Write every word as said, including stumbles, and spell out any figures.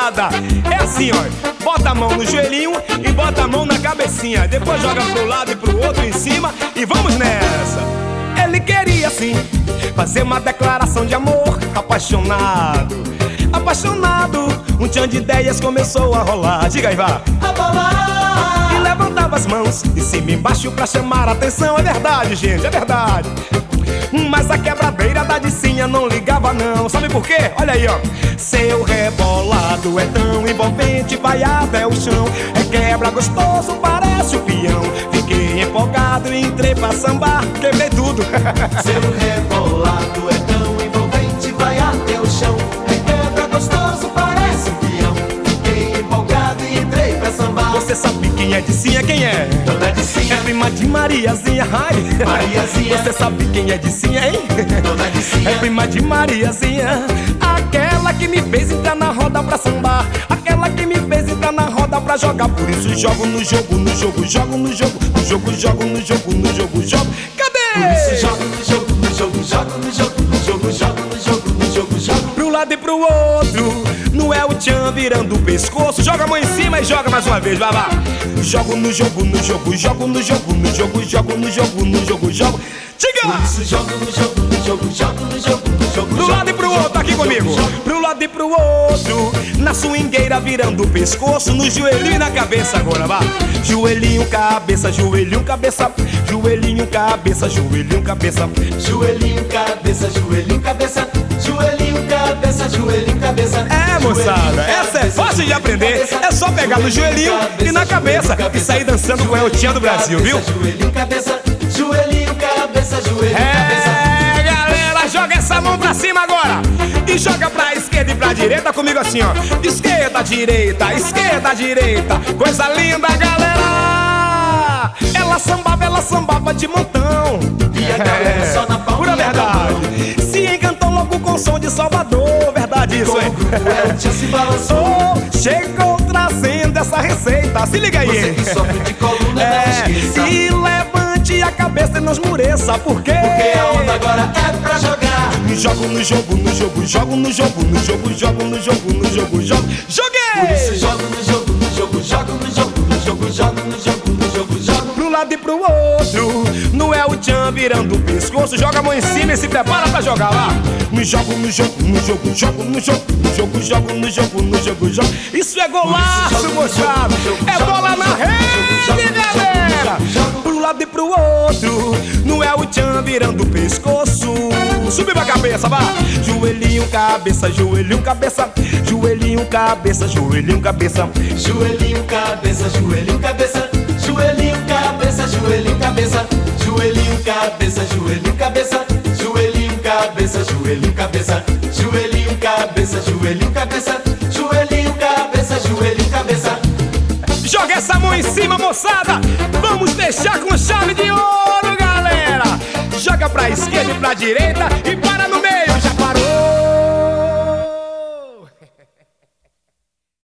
moçada. É assim, ó. Bota a mão no joelhinho e bota a mão na cabecinha. Depois joga pro lado e pro outro em cima e vamos nessa. Ele queria sim fazer uma declaração de amor. Apaixonado, apaixonado, um tchan de ideias começou a rolar. Diga aí, vá. Abolar. E levantava as mãos de cima e embaixo pra chamar a atenção. É verdade, gente, é verdade. Mas a quebradeira da Dicinha não ligava não. Sabe por quê? Olha aí, ó. Seu rebolado é tão envolvente, vai até o chão. É quebra gostoso, parece o peão. Fiquei empolgado e entrei pra sambar. Quebrei tudo. Seu rebolado é tão envolvente, vai até o chão. É quebra gostoso, parece um peão. Fiquei empolgado e entrei pra sambar. Você sabe quem é Dicinha? Quem é? Dona Dicinha. É prima de Mariazinha. Ai. Mariazinha. Você sabe quem é Dicinha, hein? Dona Dicinha. É prima de Mariazinha. Aquela que me fez entrar na roda pra sambar. Aquela que me fez entrar na roda pra jogar. Por isso jogo no jogo, no jogo, jogo no jogo. No jogo, jogo no jogo, no jogo, jogo. Cadê? Por isso jogo no jogo, no jogo, jogo no jogo. No jogo, jogo no jogo, no jogo, jogo. Pro lado e pro outro. Não é o tchan virando o pescoço. Joga a mão em cima e joga mais uma vez, vai lá. Jogo no jogo, no jogo, jogo no jogo. No jogo, jogo no jogo, no jogo, jogo. Diga! Por isso jogo no jogo, no jogo, jogo no jogo. No jogo, pro lado e pro outro, aqui comigo. Pro lado e pro outro. Na swingueira virando o pescoço. No joelhinho e na cabeça agora, vá. Joelhinho, cabeça, joelhinho, cabeça. Joelhinho, cabeça, joelhinho, cabeça. Joelhinho, cabeça, joelhinho, cabeça. Joelhinho, cabeça, joelhinho, cabeça. É, moçada, essa é fácil de aprender. É só pegar no joelhinho e na cabeça e sair dançando com o tchan do Brasil, viu? Joelhinho, cabeça, joelhinho, cabeça, joelhinho, cabeça. É, galera, joga essa mão pra cima agora. E joga pra esquerda e pra direita comigo assim, ó. Esquerda, direita, esquerda, direita. Coisa linda, galera. Ela sambava, ela sambava de montão. E a galera só na palma. Pura verdade. Se encantou logo com o som de Salvador. Verdade isso, hein? O tchan se balançou. Oh, chegou trazendo essa receita. Se liga aí. Você que sofre de coluna, é, não esqueça. E levante a cabeça e não esmureça. Por quê? Porque a onda agora é pra jogar. Jogo no jogo, no jogo, jogo no jogo, no jogo, jogo no jogo, no jogo, jogo. Joguei! Por isso jogo no jogo, no jogo, jogo no jogo, no jogo, jogo no jogo, no jogo, jogo. Pro lado e pro outro. Não é o tchan virando o pescoço. Joga a mão em cima e se prepara pra jogar lá. Me jogo no jogo, no jogo, jogo no jogo, no jogo, jogo no jogo, no jogo, jogo. Isso é golaço, moçada. É bola na rede, galera. Pro lado e pro outro. Não é o tchan virando o pescoço. Subir pra cabeça, vá. Joelhinho, cabeça, joelhinho, cabeça. Joelhinho, cabeça, joelhinho, cabeça. Joelhinho, cabeça, joelhinho, cabeça. Joelhinho, cabeça, joelhinho, cabeça. Joelhinho, cabeça, joelhinho, cabeça. Joelhinho, cabeça, joelhinho, cabeça. Joelhinho, cabeça, joelhinho, cabeça. Joelhinho, cabeça, joelhinho, cabeça. Joga essa mão em cima, moçada. Vamos fechar com chave de ouro, galera. Joga pra esquerda e pra direita e pra